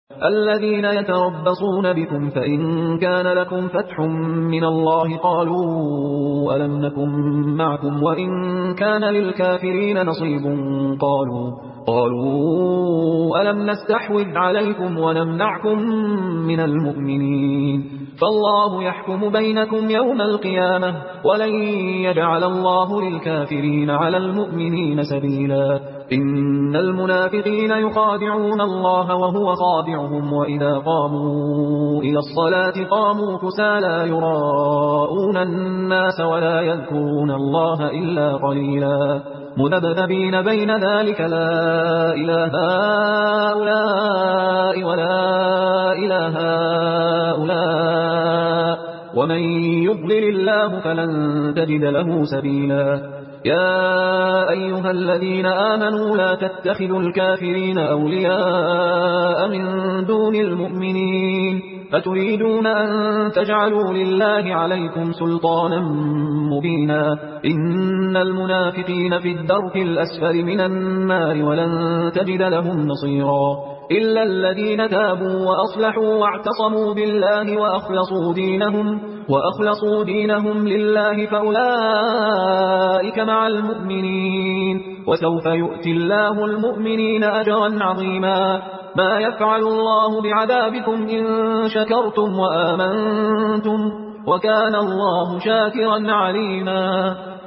الذين يتربصون بكم فإن كان لكم فتح من الله قالوا ألم نكن معكم وإن كان للكافرين نصيب قالوا ألم نستحوذ عليكم ونمنعكم من المؤمنين فالله يحكم بينكم يوم القيامة ولن يجعل الله للكافرين على المؤمنين سبيلا إن المنافقين يخادعون الله وهو خادعهم وإذا قاموا إلى الصلاة قاموا كسالى يراءون الناس ولا يذكرون الله إلا قليلا مذبذبين بين ذلك لا إله هؤلاء ولا إله هؤلاء ومن يضلل الله فلن تجد له سبيلا يا أيها الذين آمنوا لا تتخذوا الكافرين أولياء من دون المؤمنين فتريدون أن تجعلوا لله عليكم سلطانا مبينا إن المنافقين في الدرك الأسفل من النار ولن تجد لهم نصيرا إلا الذين تابوا وأصلحوا واعتصموا بالله وأخلصوا دينهم لله فأولئك مع المؤمنين وسوف يؤتي الله المؤمنين أجرا عظيما ما يفعل الله بعذابكم إن شكرتم وآمنتم وكان الله شاكرا عليما